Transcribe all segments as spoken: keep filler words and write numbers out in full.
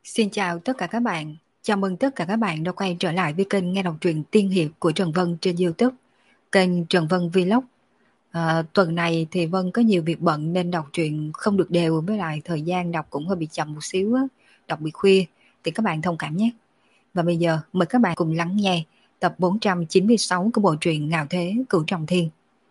Xin chào tất cả các bạn. Chào mừng tất cả các bạn đã quay trở lại với kênh nghe đọc truyện tiên hiệp của Trần Vân trên YouTube, kênh Trần Vân Vlog. À, tuần này thì Vân có nhiều việc bận nên đọc truyện không được đều, với lại thời gian đọc cũng hơi bị chậm một xíu á, đọc bị khuya thì các bạn thông cảm nhé. Và bây giờ mời các bạn cùng lắng nghe tập bốn trăm chín mươi sáu của bộ truyện Ngạo Thế Cửu Trọng Thiên.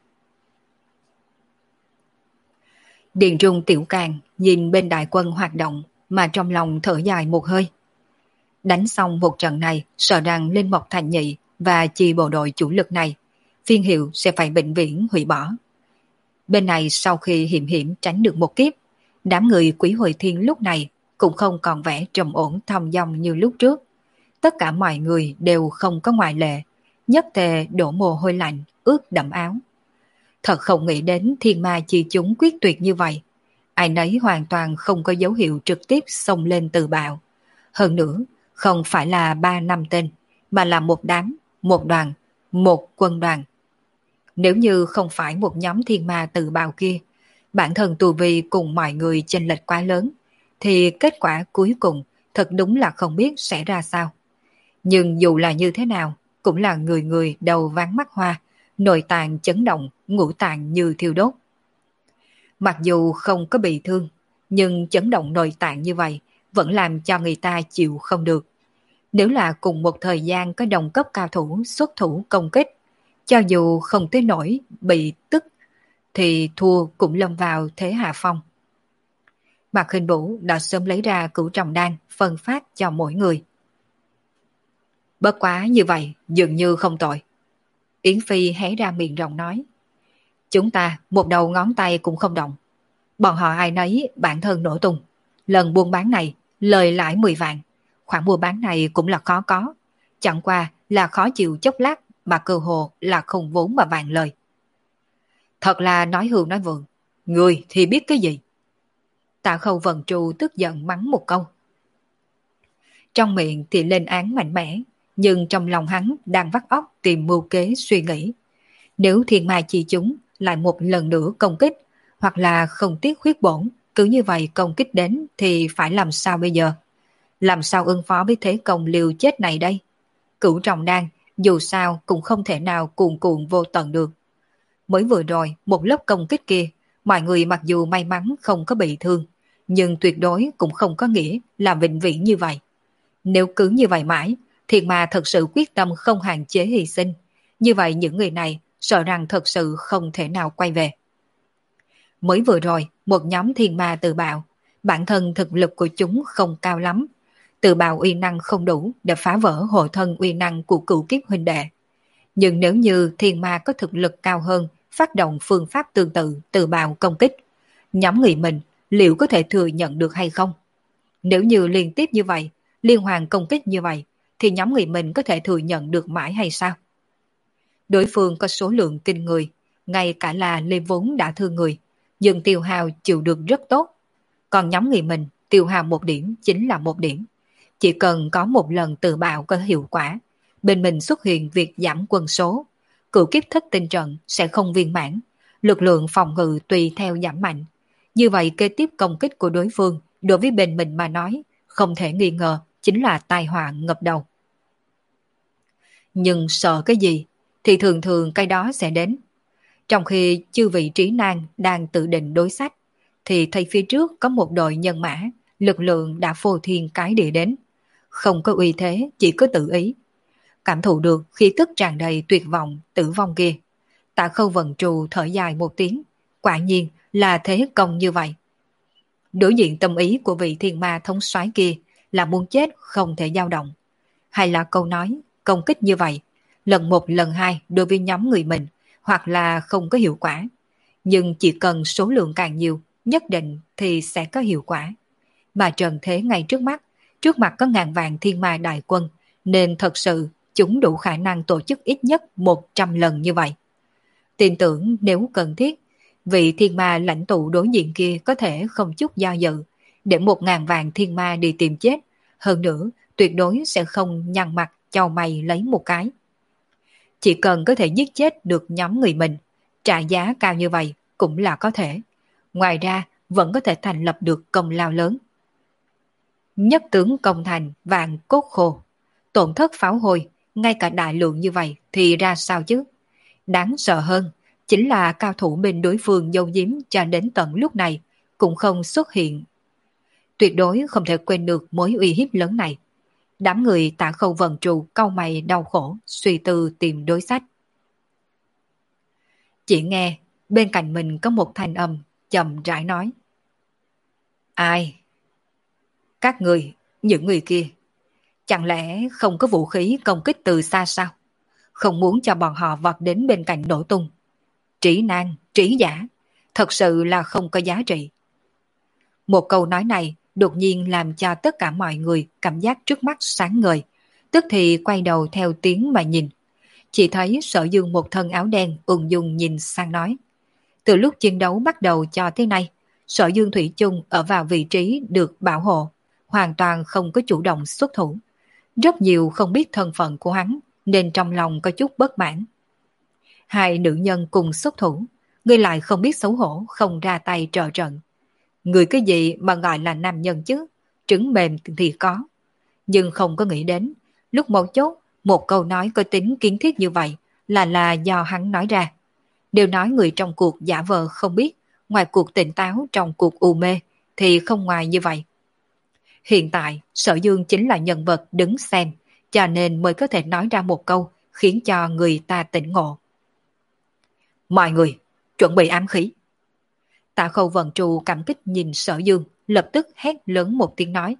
Điền Trung Tiểu Càng nhìn bên đại quân hoạt động mà trong lòng thở dài một hơi. Đánh xong một trận này, sợ rằng Linh Mộc Thành Nhị và chi bộ đội chủ lực này, phiên hiệu sẽ phải bệnh viễn hủy bỏ. Bên này sau khi hiểm hiểm tránh được một kiếp, đám người Quý Hồi Thiên lúc này cũng không còn vẻ trầm ổn thong dong như lúc trước. Tất cả mọi người đều không có ngoại lệ, nhất tề đổ mồ hôi lạnh, ướt đẫm áo. Thật không nghĩ đến thiên ma chi chúng quyết tuyệt như vậy. Ai nấy hoàn toàn không có dấu hiệu trực tiếp xông lên từ bạo. Hơn nữa, không phải là ba năm tên, mà là một đám, một đoàn, một quân đoàn. Nếu như không phải một nhóm thiên ma tự bào kia, bản thân tù vi cùng mọi người chênh lệch quá lớn, thì kết quả cuối cùng thật đúng là không biết sẽ ra sao. Nhưng dù là như thế nào, cũng là người người đầu ván mắt hoa, nội tạng chấn động, ngũ tạng như thiêu đốt. Mặc dù không có bị thương, nhưng chấn động nội tạng như vậy vẫn làm cho người ta chịu không được. Nếu là cùng một thời gian có đồng cấp cao thủ xuất thủ công kích, cho dù không tới nổi bị tức, thì thua cũng lâm vào thế hạ phong. Mạc Khinh Vũ đã sớm lấy ra cửu trọng đan phân phát cho mỗi người. Bất quá như vậy dường như không tội. Yến Phi hé ra miệng rộng nói. Chúng ta một đầu ngón tay cũng không động. Bọn họ ai nấy bản thân nổ tung. Lần buôn bán này lời lãi mười vạn. Khoản mua bán này cũng là khó có. Chẳng qua là khó chịu chốc lát mà cơ hồ là không vốn mà vàng lời. Thật là nói hưu nói vượng. Người thì biết cái gì? Tạ Khâu Vân Tru tức giận mắng một câu. Trong miệng thì lên án mạnh mẽ, nhưng trong lòng hắn đang vắt óc tìm mưu kế suy nghĩ. Nếu thiên ma chi chúng lại một lần nữa công kích, hoặc là không tiếc huyết bổn, cứ như vậy công kích đến thì phải làm sao bây giờ? Làm sao ứng phó với thế công liều chết này đây? Cửu trọng đan, dù sao cũng không thể nào cuồn cuộn vô tận được. Mới vừa rồi, một lớp công kích kia, mọi người mặc dù may mắn không có bị thương, nhưng tuyệt đối cũng không có nghĩa là vĩnh viễn như vậy. Nếu cứ như vậy mãi, thiệt mà thật sự quyết tâm không hạn chế hy sinh, như vậy những người này sợ rằng thật sự không thể nào quay về. Mới vừa rồi, một nhóm thiên ma tự bạo, bản thân thực lực của chúng không cao lắm, tự bạo uy năng không đủ để phá vỡ hộ thân uy năng của cửu kiếp huynh đệ. Nhưng nếu như thiên ma có thực lực cao hơn, phát động phương pháp tương tự tự bạo công kích, nhóm người mình liệu có thể thừa nhận được hay không? Nếu như liên tiếp như vậy, liên hoàn công kích như vậy, thì nhóm người mình có thể thừa nhận được mãi hay sao? Đối phương có số lượng kinh người, ngay cả là lên vốn đã thương người, nhưng tiêu hao chịu được rất tốt. Còn nhóm người mình tiêu hao một điểm chính là một điểm. Chỉ cần có một lần tự bạo có hiệu quả, bên mình xuất hiện việc giảm quân số, cửu kiếp thất tinh trận sẽ không viên mãn, lực lượng phòng ngự tùy theo giảm mạnh. Như vậy kế tiếp công kích của đối phương đối với bên mình mà nói, không thể nghi ngờ chính là tai họa ngập đầu. Nhưng sợ cái gì thì thường thường cái đó sẽ đến. Trong khi chư vị trí nan đang tự định đối sách, thì thấy phía trước có một đội nhân mã, lực lượng đã phô thiên cái địa đến. Không có uy thế, chỉ có tự ý. Cảm thụ được khí tức tràn đầy tuyệt vọng, tử vong kia. Tạ Khâu Vân Trù thở dài một tiếng, quả nhiên là thế công như vậy. Đối diện tâm ý của vị thiên ma thống soái kia là muốn chết không thể dao động. Hay là câu nói, công kích như vậy, lần một lần hai đối với nhóm người mình, hoặc là không có hiệu quả. Nhưng chỉ cần số lượng càng nhiều, nhất định thì sẽ có hiệu quả. Mà trần thế ngay trước mắt, trước mặt có ngàn vạn thiên ma đại quân, nên thật sự chúng đủ khả năng tổ chức ít nhất một trăm lần như vậy. Tin tưởng nếu cần thiết, vị thiên ma lãnh tụ đối diện kia có thể không chút do dự, để một ngàn vạn thiên ma đi tìm chết, hơn nữa tuyệt đối sẽ không nhăn mặt chau mày lấy một cái. Chỉ cần có thể giết chết được nhóm người mình, trả giá cao như vậy cũng là có thể. Ngoài ra vẫn có thể thành lập được công lao lớn. Nhất tướng công thành vạn cốt khô. Tổn thất pháo hồi, ngay cả đại lượng như vậy thì ra sao chứ? Đáng sợ hơn, chính là cao thủ bên đối phương giấu giếm cho đến tận lúc này, cũng không xuất hiện. Tuyệt đối không thể quên được mối uy hiếp lớn này. Đám người Tạ Khâu Vân Trù cau mày đau khổ, suy tư tìm đối sách. Chỉ nghe, bên cạnh mình có một thanh âm, chậm rãi nói. Ai? Các người, những người kia, chẳng lẽ không có vũ khí công kích từ xa sao? Không muốn cho bọn họ vọt đến bên cạnh nổ tung. Trí nan, trí giả, thật sự là không có giá trị. Một câu nói này đột nhiên làm cho tất cả mọi người cảm giác trước mắt sáng ngời, tức thì quay đầu theo tiếng mà nhìn. Chỉ thấy Sở Dương một thân áo đen ung dung nhìn sang nói. Từ lúc chiến đấu bắt đầu cho tới nay, Sở Dương thủy chung ở vào vị trí được bảo hộ, hoàn toàn không có chủ động xuất thủ. Rất nhiều không biết thân phận của hắn, nên trong lòng có chút bất mãn. Hai nữ nhân cùng xuất thủ, ngươi lại không biết xấu hổ, không ra tay trợ trận. Người cái gì mà gọi là nam nhân chứ, trứng mềm thì có. Nhưng không có nghĩ đến, lúc mấu chốt, một câu nói có tính kiến thiết như vậy là là do hắn nói ra. Đều nói người trong cuộc giả vờ không biết, ngoài cuộc tỉnh táo trong cuộc u mê, thì không ngoài như vậy. Hiện tại, Sở Dương chính là nhân vật đứng xem, cho nên mới có thể nói ra một câu khiến cho người ta tỉnh ngộ. Mọi người, chuẩn bị ám khí. Tạ Khâu Vân Trù cảm kích nhìn Sở Dương, lập tức hét lớn một tiếng nói.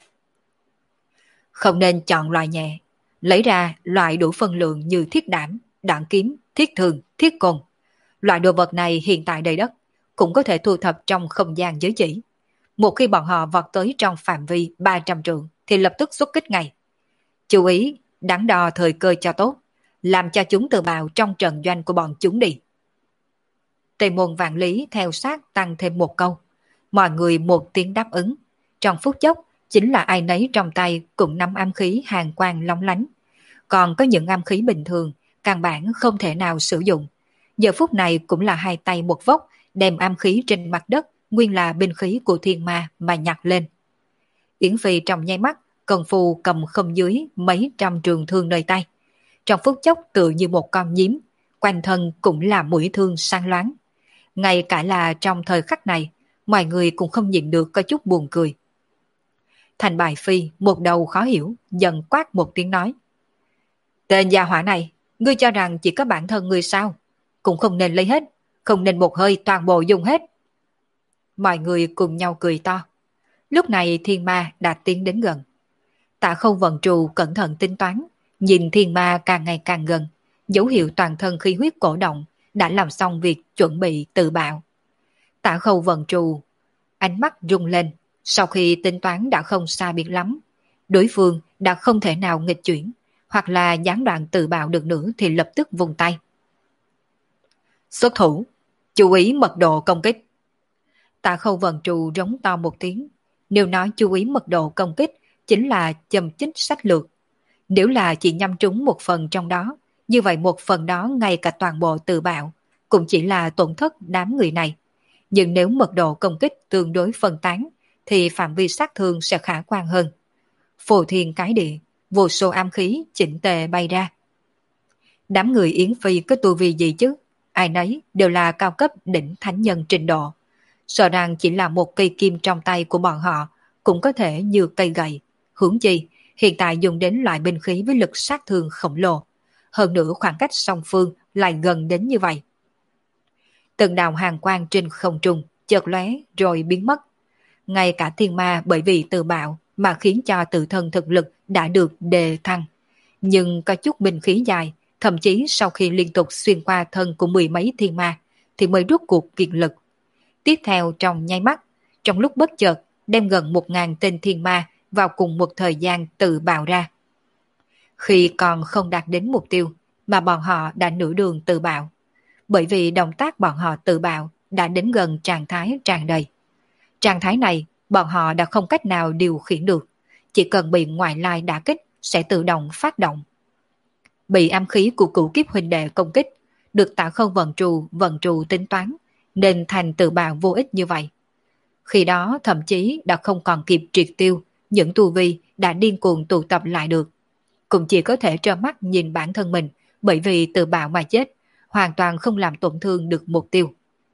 Không nên chọn loại nhẹ, lấy ra loại đủ phân lượng như thiết đảm, đạn kiếm, thiết thường, thiết côn. Loại đồ vật này hiện tại đầy đất, cũng có thể thu thập trong không gian giới chỉ. Một khi bọn họ vọt tới trong phạm vi ba trăm trượng thì lập tức xuất kích ngay. Chú ý, đắn đo thời cơ cho tốt, làm cho chúng tự bào trong trận doanh của bọn chúng đi. Tề Môn Vạn Lý theo sát tăng thêm một câu. Mọi người một tiếng đáp ứng. Trong phút chốc, chính là ai nấy trong tay cũng nắm ám khí hàng quang long lánh. Còn có những ám khí bình thường, căn bản không thể nào sử dụng. Giờ phút này cũng là hai tay một vốc, đem ám khí trên mặt đất, nguyên là binh khí của thiên ma mà nhặt lên. Yến Phi trong nháy mắt, cần phù cầm không dưới mấy trăm trường thương nơi tay. Trong phút chốc tựa như một con nhím, quanh thân cũng là mũi thương sáng loáng. Ngay cả là trong thời khắc này, mọi người cũng không nhịn được có chút buồn cười. Thành Bài Phi một đầu khó hiểu, dần quát một tiếng nói. Tên gia hỏa này, ngươi cho rằng chỉ có bản thân ngươi sao? Cũng không nên lấy hết, không nên một hơi toàn bộ dùng hết. Mọi người cùng nhau cười to. Lúc này thiên ma đã tiến đến gần. Tạ Khâu Vân Trù cẩn thận tính toán, nhìn thiên ma càng ngày càng gần, dấu hiệu toàn thân khí huyết cổ động, đã làm xong việc chuẩn bị tự bạo. Tạ Khâu Vân Trù, ánh mắt rung lên, sau khi tính toán đã không xa biệt lắm, đối phương đã không thể nào nghịch chuyển, hoặc là gián đoạn tự bạo được nữa thì lập tức vùng tay. Xuất thủ, chú ý mật độ công kích. Tạ Khâu Vân Trù rống to một tiếng, nếu nói chú ý mật độ công kích chính là châm chích sách lược. Nếu là chỉ nhắm trúng một phần trong đó, như vậy một phần đó ngay cả toàn bộ tự bạo, cũng chỉ là tổn thất đám người này. Nhưng nếu mật độ công kích tương đối phân tán, thì phạm vi sát thương sẽ khả quan hơn. Phù thiên cái địa, vô số ám khí chỉnh tề bay ra. Đám người Yến Phi có tu vi gì chứ? Ai nấy đều là cao cấp đỉnh thánh nhân trình độ. Sợ rằng chỉ là một cây kim trong tay của bọn họ cũng có thể như cây gậy. Hướng chi, hiện tại dùng đến loại binh khí với lực sát thương khổng lồ. Hơn nữa khoảng cách song phương lại gần đến như vậy. Từng đạo hàng quang trên không trung chợt lóe rồi biến mất. Ngay cả thiên ma bởi vì tự bạo mà khiến cho tự thân thực lực đã được đề thăng. Nhưng có chút binh khí dài, thậm chí sau khi liên tục xuyên qua thân của mười mấy thiên ma thì mới rút cuộc kiệt lực. Tiếp theo trong nháy mắt, trong lúc bất chợt đem gần một ngàn tên thiên ma vào cùng một thời gian tự bạo ra. Khi còn không đạt đến mục tiêu mà bọn họ đã nửa đường tự bạo, bởi vì động tác bọn họ tự bạo đã đến gần trạng thái tràn đầy. Trạng thái này bọn họ đã không cách nào điều khiển được, chỉ cần bị ngoại lai đả kích sẽ tự động phát động. Bị ám khí của cửu kiếp huynh đệ công kích, được Tạ Khâu vận trù vận trù tính toán, nên thành tự bạo vô ích như vậy. Khi đó thậm chí đã không còn kịp triệt tiêu những tu vi đã điên cuồng tụ tập lại được. Cũng chỉ có thể trơ mắt nhìn bản thân mình bởi vì tự bạo mà chết, hoàn toàn không làm tổn thương được mục tiêu.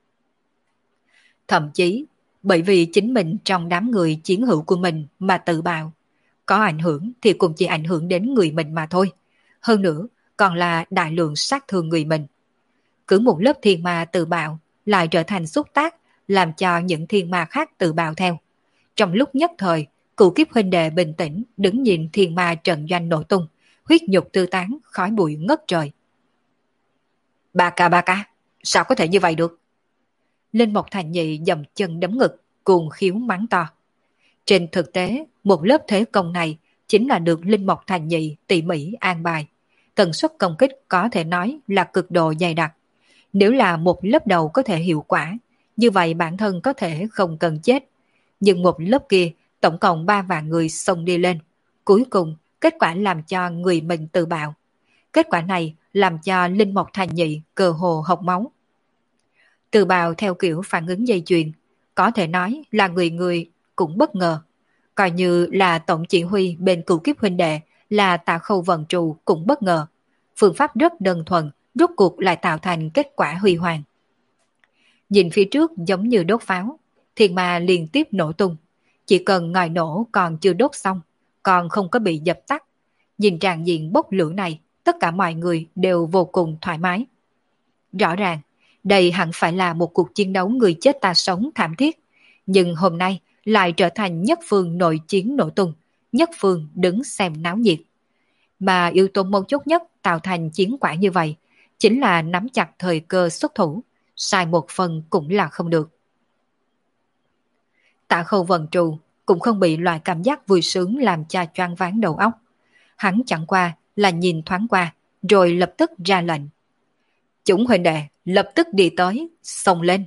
Thậm chí, bởi vì chính mình trong đám người chiến hữu của mình mà tự bạo, có ảnh hưởng thì cũng chỉ ảnh hưởng đến người mình mà thôi. Hơn nữa, còn là đại lượng sát thương người mình. Cứ một lớp thiên ma tự bạo lại trở thành xúc tác, làm cho những thiên ma khác tự bạo theo. Trong lúc nhất thời, cửu kiếp huynh đệ bình tĩnh đứng nhìn thiên ma trận doanh nổ tung, huyết nhục tư tán, khói bụi ngất trời. Ba ca ba ca, sao có thể như vậy được? Linh Mộc Thành Nhị dầm chân đấm ngực, cuồng khiếu mắng to. Trên thực tế, một lớp thế công này chính là được Linh Mộc Thành Nhị tỉ mỉ an bài. Tần suất công kích có thể nói là cực độ dày đặc. Nếu là một lớp đầu có thể hiệu quả, như vậy bản thân có thể không cần chết. Nhưng một lớp kia, tổng cộng ba vạn người xông đi lên. Cuối cùng, kết quả làm cho người mình tự bạo. Kết quả này làm cho Linh Mộc Thành Nhị cơ hồ hộc máu. Tự bào theo kiểu phản ứng dây chuyền, có thể nói là người người cũng bất ngờ. Coi như là tổng chỉ huy bên cửu kiếp huynh đệ là Tạ Khâu Vận Trù cũng bất ngờ. Phương pháp rất đơn thuần, rốt cuộc lại tạo thành kết quả huy hoàng. Nhìn phía trước giống như đốt pháo, thiên ma liên tiếp nổ tung. Chỉ cần ngòi nổ còn chưa đốt xong, còn không có bị dập tắt. Nhìn tràn diện bốc lửa này, tất cả mọi người đều vô cùng thoải mái. Rõ ràng, đây hẳn phải là một cuộc chiến đấu người chết ta sống thảm thiết, nhưng hôm nay lại trở thành nhất phương nội chiến nổ tung, nhất phương đứng xem náo nhiệt. Mà yếu tố mấu chốt nhất tạo thành chiến quả như vậy, chính là nắm chặt thời cơ xuất thủ, sai một phần cũng là không được. Tạ Khâu Vận Trù cũng không bị loại cảm giác vui sướng làm cho choáng váng đầu óc. Hắn chẳng qua là nhìn thoáng qua, rồi lập tức ra lệnh. Chúng huynh đệ lập tức đi tới, xông lên.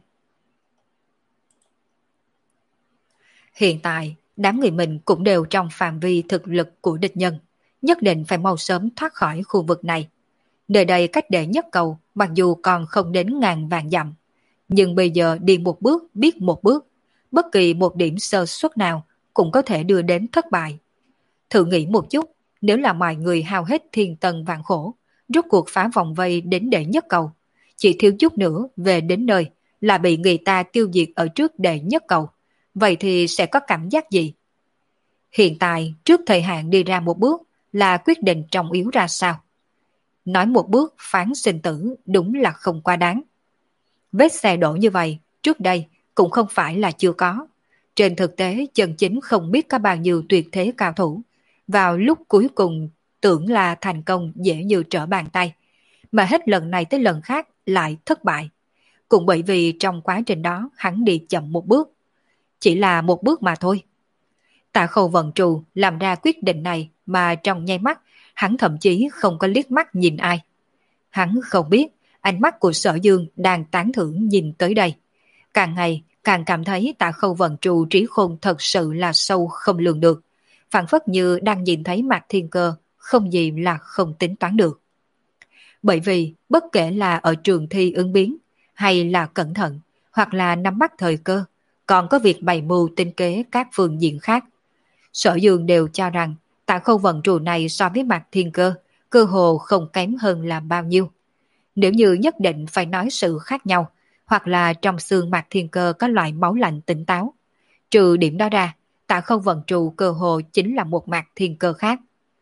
Hiện tại, đám người mình cũng đều trong phạm vi thực lực của địch nhân, nhất định phải mau sớm thoát khỏi khu vực này. Nơi đây cách đệ nhất cầu, mặc dù còn không đến ngàn vạn dặm, nhưng bây giờ đi một bước biết một bước, bất kỳ một điểm sơ suất nào cũng có thể đưa đến thất bại. Thử nghĩ một chút, nếu là mọi người hao hết thiên tần vạn khổ, rốt cuộc phá vòng vây đến đệ nhất cầu, chỉ thiếu chút nữa về đến nơi là bị người ta tiêu diệt ở trước đệ nhất cầu, vậy thì sẽ có cảm giác gì? Hiện tại, trước thời hạn đi ra một bước là quyết định trọng yếu ra sao? Nói một bước phán sinh tử đúng là không quá đáng. Vết xe đổ như vậy, trước đây cũng không phải là chưa có. Trên thực tế, chân chính không biết có bao nhiêu tuyệt thế cao thủ. Vào lúc cuối cùng tưởng là thành công dễ như trở bàn tay, mà hết lần này tới lần khác lại thất bại. Cũng bởi vì trong quá trình đó hắn đi chậm một bước. Chỉ là một bước mà thôi. Tạ Khâu Vận Trù làm ra quyết định này mà trong nháy mắt hắn thậm chí không có liếc mắt nhìn ai. Hắn không biết ánh mắt của Sở Dương đang tán thưởng nhìn tới đây. Càng ngày càng cảm thấy Tạ Khâu Vận Trù trí khôn thật sự là sâu không lường được. Phản phất như đang nhìn thấy Mạc Thiên Cơ, không gì là không tính toán được. Bởi vì bất kể là ở trường thi ứng biến, hay là cẩn thận, hoặc là nắm bắt thời cơ, còn có việc bày mưu tinh kế các phương diện khác. Sở Dương đều cho rằng Tạ Khâu Vận Trù này so với Mạc Thiên Cơ, cơ hồ không kém hơn là bao nhiêu. Nếu như nhất định phải nói sự khác nhau, hoặc là trong xương Mạc Thiên Cơ có loại máu lạnh tỉnh táo. Trừ điểm đó ra, Tạ Khâu Vận Trù cơ hồ chính là một Mạc Thiên Cơ khác.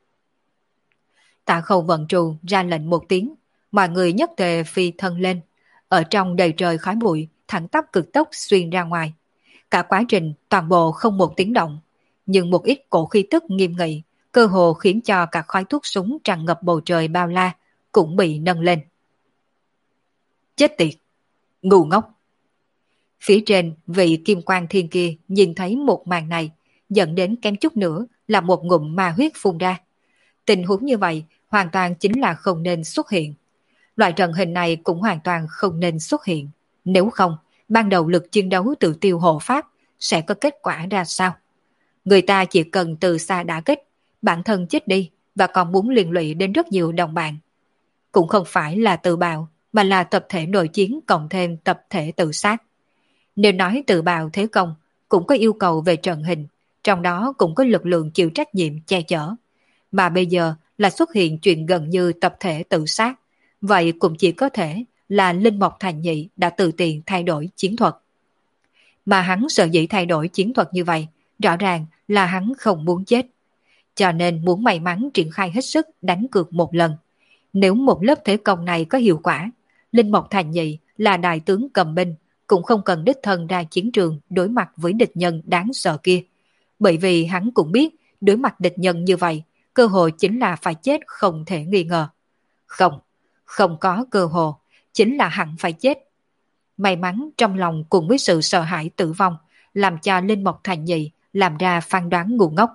Tạ Khâu Vận Trù ra lệnh một tiếng, mọi người nhất tề phi thân lên, ở trong đầy trời khói bụi, thẳng tắp cực tốc xuyên ra ngoài. Cả quá trình toàn bộ không một tiếng động, nhưng một ít cổ khí tức nghiêm nghị, cơ hồ khiến cho cả khói thuốc súng tràn ngập bầu trời bao la, cũng bị nâng lên. Chết tiệt! Ngu ngốc! Phía trên, vị kim quan thiên kia nhìn thấy một màn này, dẫn đến kém chút nữa là một ngụm ma huyết phun ra. Tình huống như vậy hoàn toàn chính là không nên xuất hiện. Loại trận hình này cũng hoàn toàn không nên xuất hiện. Nếu không, ban đầu lực chiến đấu tự tiêu hộ pháp sẽ có kết quả ra sao? Người ta chỉ cần từ xa đả kích, bản thân chết đi và còn muốn liên lụy đến rất nhiều đồng bạn. Cũng không phải là tự bạo, mà là tập thể nội chiến cộng thêm tập thể tự sát. Nếu nói tự bạo thế công, cũng có yêu cầu về trận hình, trong đó cũng có lực lượng chịu trách nhiệm che chở. Mà bây giờ là xuất hiện chuyện gần như tập thể tự sát, vậy cũng chỉ có thể là Linh Mộc Thành Nhị đã tự tiện thay đổi chiến thuật. Mà hắn sợ dĩ thay đổi chiến thuật như vậy, rõ ràng là hắn không muốn chết. Cho nên muốn may mắn triển khai hết sức đánh cược một lần. Nếu một lớp thế công này có hiệu quả, Linh Mộc Thành Nhị là đại tướng cầm binh, cũng không cần đích thân ra chiến trường đối mặt với địch nhân đáng sợ kia. Bởi vì hắn cũng biết đối mặt địch nhân như vậy, cơ hội chính là phải chết không thể nghi ngờ. Không, không có cơ hội, chính là hẳn phải chết. May mắn trong lòng cùng với sự sợ hãi tử vong, làm cho Linh Mộc Thành Nhị làm ra phán đoán ngu ngốc.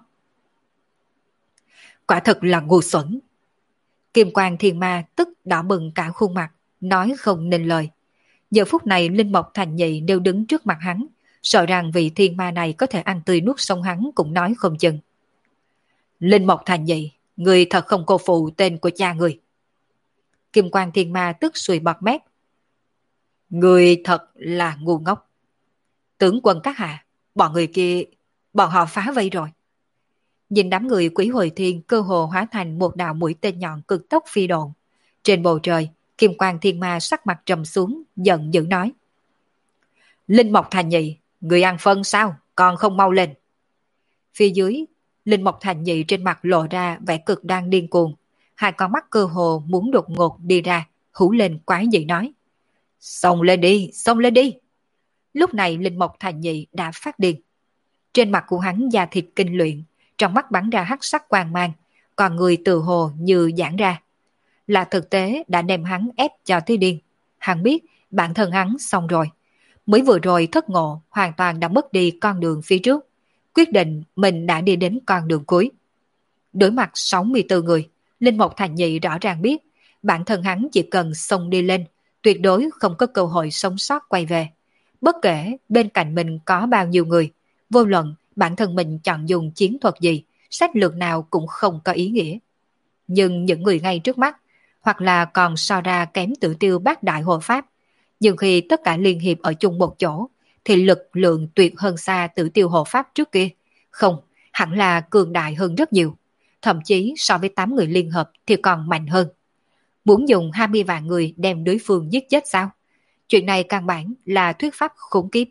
Quả thật là ngu xuẩn. Kim Quang Thiên Ma tức đỏ bừng cả khuôn mặt, nói không nên lời. Giờ phút này Linh Mộc Thành Nhị đều đứng trước mặt hắn, sợ rằng vị thiên ma này có thể ăn tươi nuốt sống hắn cũng nói không chừng. Linh Mộc Thành Nhị, người thật không cô phụ tên của cha người. Kim Quang Thiên Ma tức sùi bọt mép. Người thật là ngu ngốc. Tướng quân các hạ, bọn người kia, bọn họ phá vây rồi. Nhìn đám người Quý Hồi Thiên cơ hồ hóa thành một đạo mũi tên nhọn cực tốc phi độn. Trên bầu trời, Kim Quang Thiên Ma sắc mặt trầm xuống, giận dữ nói. Linh Mộc Thành Nhị, người ăn phân sao, còn không mau lên. Phía dưới, Linh Mộc Thành Nhị trên mặt lộ ra vẻ cực đang điên cuồng. Hai con mắt cơ hồ muốn đột ngột đi ra, hú lên quái dị nói. Xông lên đi, xông lên đi. Lúc này Linh Mộc Thành Nhị đã phát điên. Trên mặt của hắn da thịt kinh luyện, trong mắt bắn ra hắc sắc quang mang, còn người từ hồ như giãn ra. Là thực tế đã đem hắn ép cho tới điên. Hắn biết bản thân hắn xong rồi. Mới vừa rồi thất ngộ hoàn toàn đã mất đi con đường phía trước. Quyết định mình đã đi đến con đường cuối. Đối mặt sáu mươi tư người, Linh Mộc Thành Nhị rõ ràng biết bản thân hắn chỉ cần xông đi lên, tuyệt đối không có cơ hội sống sót quay về. Bất kể bên cạnh mình có bao nhiêu người, vô luận bản thân mình chọn dùng chiến thuật gì, sách lược nào cũng không có ý nghĩa. Nhưng những người ngay trước mắt, hoặc là còn so ra kém Tử Tiêu Bát Đại Hộ Pháp, nhưng khi tất cả liên hiệp ở chung một chỗ, thì lực lượng tuyệt hơn xa Tử Tiêu Hộ Pháp trước kia. Không, hẳn là cường đại hơn rất nhiều. Thậm chí so với tám người liên hợp thì còn mạnh hơn. Muốn dùng hai mươi vạn người đem đối phương giết chết sao? Chuyện này căn bản là thuyết pháp khủng khiếp.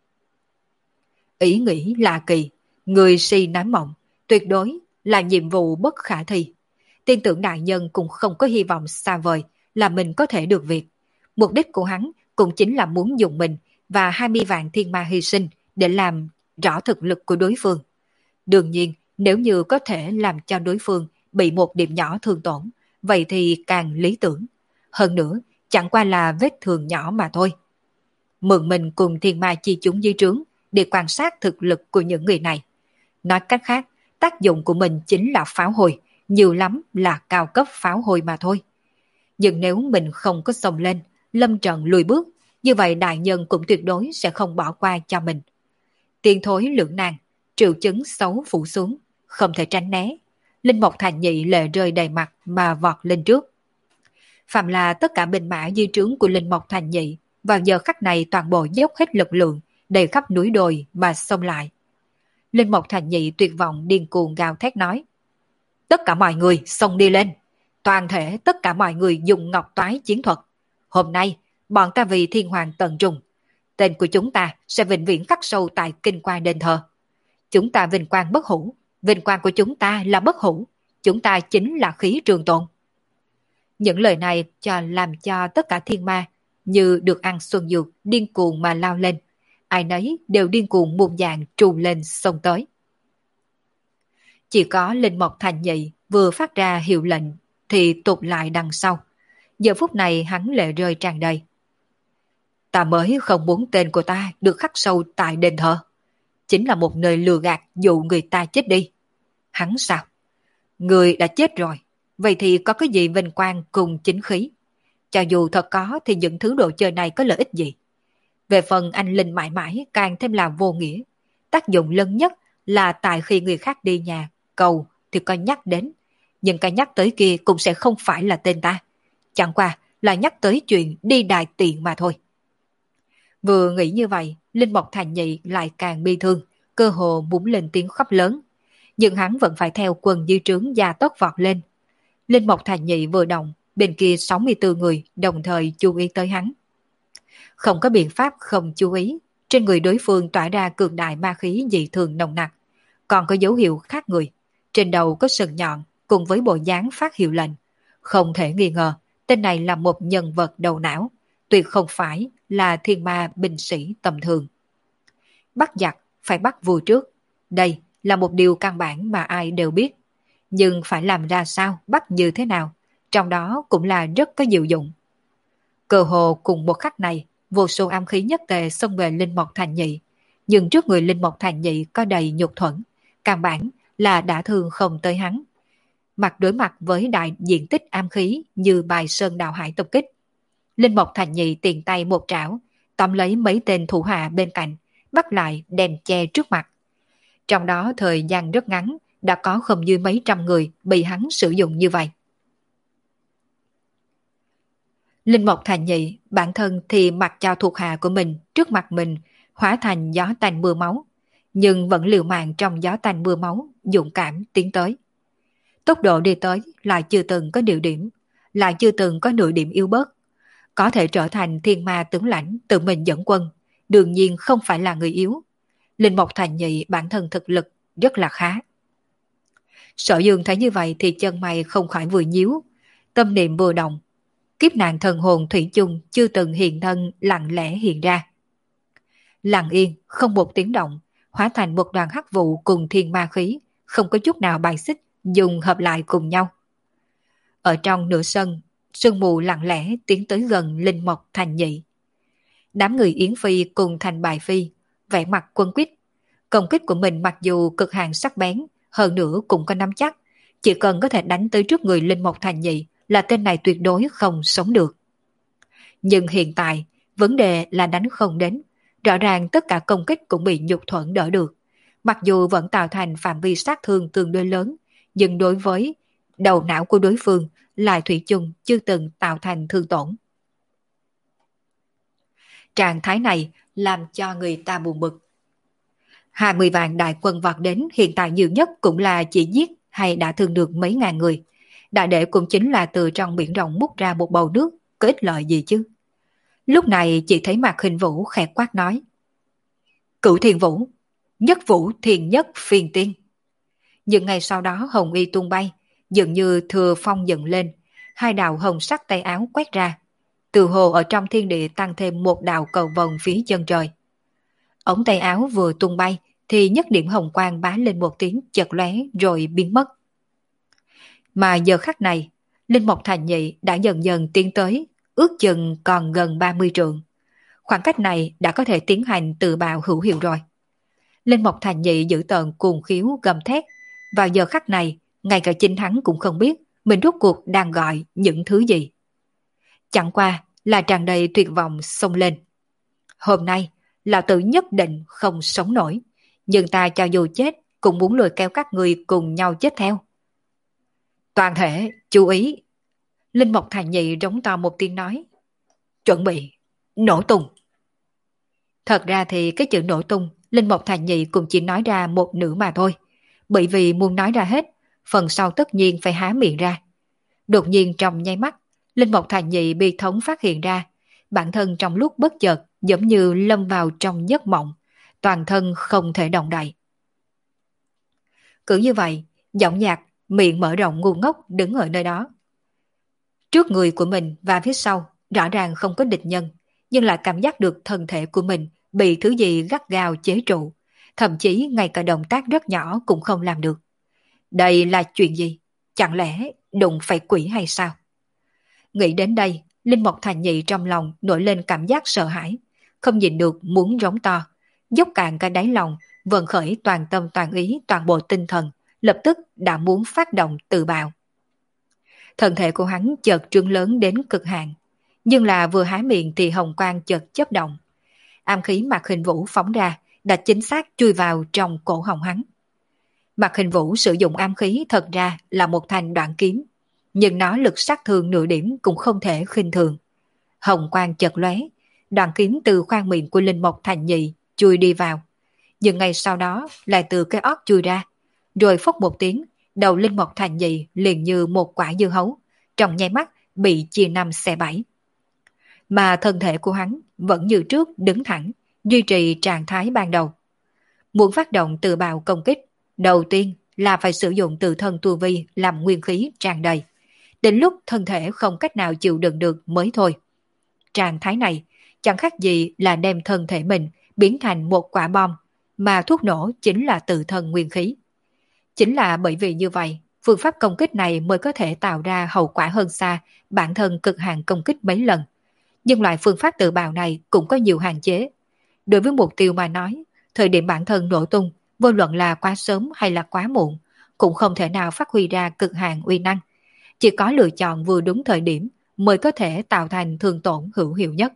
Ý nghĩ là kỳ, người si nói mộng, tuyệt đối là nhiệm vụ bất khả thi. Tiên tưởng đại nhân cũng không có hy vọng xa vời là mình có thể được việc. Mục đích của hắn cũng chính là muốn dùng mình và hai mươi vạn thiên ma hy sinh để làm rõ thực lực của đối phương. Đương nhiên, nếu như có thể làm cho đối phương bị một điểm nhỏ thương tổn, vậy thì càng lý tưởng. Hơn nữa, chẳng qua là vết thương nhỏ mà thôi. Mượn mình cùng thiên ma chi chúng dưới trướng để quan sát thực lực của những người này. Nói cách khác, tác dụng của mình chính là pháo hồi, nhiều lắm là cao cấp pháo hồi mà thôi. Nhưng nếu mình không có xông lên, lâm trận lùi bước, như vậy đại nhân cũng tuyệt đối sẽ không bỏ qua cho mình. Tiên thối lưỡng nan, triệu chứng xấu phủ xuống, không thể tránh né. Linh Mộc Thành Nhị lệ rơi đầy mặt mà vọt lên trước. Phạm là tất cả binh mã dưới trướng của Linh Mộc Thành Nhị, vào giờ khắc này toàn bộ dốc hết lực lượng, đầy khắp núi đồi mà xông lại. Linh Mộc Thành Nhị tuyệt vọng điên cuồng gào thét nói. Tất cả mọi người xông đi lên. Toàn thể tất cả mọi người dùng ngọc toái chiến thuật. Hôm nay, bọn ta vì thiên hoàng tận trùng. Tên của chúng ta sẽ vĩnh viễn khắc sâu tại kinh quan đền thờ. Chúng ta vinh quang bất hủ. Vinh quang của chúng ta là bất hủ. Chúng ta chính là khí trường tồn. Những lời này cho làm cho tất cả thiên ma như được ăn xuân dược điên cuồng mà lao lên. Ai nấy đều điên cuồng muôn dạng trù lên xông tới. Chỉ có Linh Mộc Thành Nhị vừa phát ra hiệu lệnh thì tụt lại đằng sau. Giờ phút này hắn lệ rơi tràn đầy. Ta mới không muốn tên của ta được khắc sâu tại đền thờ. Chính là một nơi lừa gạt dụ người ta chết đi. Hắn sao? Người đã chết rồi. Vậy thì có cái gì vinh quang cùng chính khí? Cho dù thật có thì những thứ đồ chơi này có lợi ích gì? Về phần anh Linh mãi mãi càng thêm là vô nghĩa. Tác dụng lớn nhất là tại khi người khác đi nhà, cầu thì coi nhắc đến. Nhưng cái nhắc tới kia cũng sẽ không phải là tên ta. Chẳng qua là nhắc tới chuyện đi đài tiện mà thôi. Vừa nghĩ như vậy, Linh Mộc Thành Nhị lại càng bi thương, cơ hồ muốn lên tiếng khóc lớn, nhưng hắn vẫn phải theo quân dưới trướng gia tốc vọt lên. Linh Mộc Thành Nhị vừa động, bên kia sáu mươi tư người đồng thời chú ý tới hắn. Không có biện pháp không chú ý, trên người đối phương tỏa ra cường đại ma khí dị thường nồng nặc, còn có dấu hiệu khác người. Trên đầu có sừng nhọn cùng với bộ dáng phát hiệu lệnh. Không thể nghi ngờ, tên này là một nhân vật đầu não, tuyệt không phải là thiên ma binh sĩ tầm thường. Bắt giặc phải bắt vua trước, đây là một điều căn bản mà ai đều biết. Nhưng phải làm ra sao, bắt như thế nào, trong đó cũng là rất có diệu dụng. Cơ hồ cùng một khắc này, vô số âm khí nhất tề xông về Linh Mộc Thành Nhị, nhưng trước người Linh Mộc Thành Nhị có đầy nhục thuẫn, căn bản là đã thương không tới hắn. Mặt đối mặt với đại diện tích am khí như bài sơn đào hải tập kích, Linh Mộc Thành Nhị tiền tay một trảo, tóm lấy mấy tên thủ hạ bên cạnh, bắt lại đem che trước mặt. Trong đó thời gian rất ngắn, đã có không dưới mấy trăm người bị hắn sử dụng như vậy. Linh Mộc Thành Nhị bản thân thì mặc cho thuộc hạ của mình trước mặt mình hóa thành gió tanh mưa máu, nhưng vẫn liều mạng trong gió tanh mưa máu, dũng cảm tiến tới. Tốc độ đi tới lại chưa từng có điều điểm, lại chưa từng có nửa điểm yếu bớt. Có thể trở thành thiên ma tướng lãnh tự mình dẫn quân, đương nhiên không phải là người yếu. Linh Mộc Thành Nhị bản thân thực lực rất là khá. Sở Dương thấy như vậy thì chân mày không khỏi vừa nhíu, tâm niệm vừa động. Kiếp nạn thần hồn thủy chung chưa từng hiện thân lặng lẽ hiện ra. Lặng yên, không một tiếng động, hóa thành một đoàn hắc vụ cùng thiên ma khí, không có chút nào bài xích, dùng hợp lại cùng nhau. Ở trong nửa sân, sương mù lặng lẽ tiến tới gần Linh Mộc Thành Nhị. Đám người Yến Phi cùng Thành Bài Phi, vẻ mặt quân quyết. Công kích của mình mặc dù cực hạn sắc bén, hơn nữa cũng có nắm chắc, chỉ cần có thể đánh tới trước người Linh Mộc Thành Nhị là tên này tuyệt đối không sống được. Nhưng hiện tại, vấn đề là đánh không đến. Rõ ràng tất cả công kích cũng bị nhục thuẫn đỡ được. Mặc dù vẫn tạo thành phạm vi sát thương tương đối lớn, nhưng đối với đầu não của đối phương lại thủy chung chưa từng tạo thành thương tổn. Trạng thái này làm cho người ta buồn bực. hai mươi vạn đại quân vọt đến hiện tại nhiều nhất cũng là chỉ giết hay đã thương được mấy ngàn người. Đại đệ cũng chính là từ trong biển rộng múc ra một bầu nước, có ích lợi gì chứ. Lúc này chỉ thấy Mạc Khinh Vũ khẽ quát nói: Cửu Thiên Vũ, nhất vũ thiền nhất phiền tiên. Nhưng ngày sau đó hồng y tung bay, dường như thừa phong dựng lên, hai đạo hồng sắc tay áo quét ra, từ hồ ở trong thiên địa tăng thêm một đạo cầu vồng phía chân trời. Ống tay áo vừa tung bay thì nhất điểm hồng quang bá lên một tiếng chợt lóe rồi biến mất. Mà giờ khắc này, Linh Mộc Thành Nhị đã dần dần tiến tới, ước chừng còn gần ba mươi trượng. Khoảng cách này đã có thể tiến hành tự bào hữu hiệu rồi. Linh Mộc Thành Nhị giữ tợn cuồng khiếu gầm thét. Vào giờ khắc này, ngay cả chính hắn cũng không biết mình rốt cuộc đang gọi những thứ gì. Chẳng qua là tràn đầy tuyệt vọng xông lên. Hôm nay, lão tử nhất định không sống nổi, nhưng ta cho dù chết cũng muốn lôi kéo các người cùng nhau chết theo. Toàn thể, chú ý. Linh Mộc Thành Nhị rống to một tiếng nói: Chuẩn bị, nổ tung. Thật ra thì cái chữ nổ tung, Linh Mộc Thành Nhị cũng chỉ nói ra một nửa mà thôi. Bởi vì muốn nói ra hết, phần sau tất nhiên phải há miệng ra. Đột nhiên trong nháy mắt, Linh Mộc Thành Nhị bi thống phát hiện ra, bản thân trong lúc bất chợt giống như lâm vào trong giấc mộng, toàn thân không thể động đậy. Cứ như vậy, giọng nhạc, miệng mở rộng ngu ngốc đứng ở nơi đó. Trước người của mình và phía sau, rõ ràng không có địch nhân, nhưng lại cảm giác được thân thể của mình bị thứ gì gắt gao chế trụ, thậm chí ngay cả động tác rất nhỏ cũng không làm được. Đây là chuyện gì? Chẳng lẽ đụng phải quỷ hay sao? Nghĩ đến đây, Linh Mộc Thành Nhị trong lòng nổi lên cảm giác sợ hãi, không nhìn được muốn rống to, dốc cạn cả đáy lòng, vận khởi toàn tâm toàn ý toàn bộ tinh thần, lập tức đã muốn phát động tự bào. Thân thể của hắn chợt trương lớn đến cực hạn, nhưng là vừa há miệng thì hồng quang chợt chớp động. Ám khí Mạc Khinh Vũ phóng ra đã chính xác chui vào trong cổ họng hắn. Mạc Khinh Vũ sử dụng ám khí thật ra là một thanh đoạn kiếm, nhưng nó lực sát thương nửa điểm cũng không thể khinh thường. Hồng quang chợt lóe, đoạn kiếm từ khoang miệng của Linh Mộc Thành Nhị chui đi vào. nhưng ngay sau đó lại từ cái ót chui ra, rồi phốc một tiếng, đầu Linh Mộc Thành Nhị liền như một quả dưa hấu, trong nháy mắt bị chia năm xẻ bảy. Mà thân thể của hắn vẫn như trước đứng thẳng, duy trì trạng thái ban đầu. Muốn phát động tự bạo công kích, đầu tiên là phải sử dụng tự thân tu vi làm nguyên khí tràn đầy. Đến lúc thân thể không cách nào chịu đựng được mới thôi. Trạng thái này chẳng khác gì là đem thân thể mình biến thành một quả bom, mà thuốc nổ chính là tự thân nguyên khí. Chính là bởi vì như vậy, phương pháp công kích này mới có thể tạo ra hậu quả hơn xa bản thân cực hạn công kích mấy lần. Nhưng loại phương pháp tự bạo này cũng có nhiều hạn chế. Đối với mục tiêu mà nói, thời điểm bản thân nổ tung, vô luận là quá sớm hay là quá muộn, cũng không thể nào phát huy ra cực hạn uy năng. Chỉ có lựa chọn vừa đúng thời điểm mới có thể tạo thành thương tổn hữu hiệu nhất.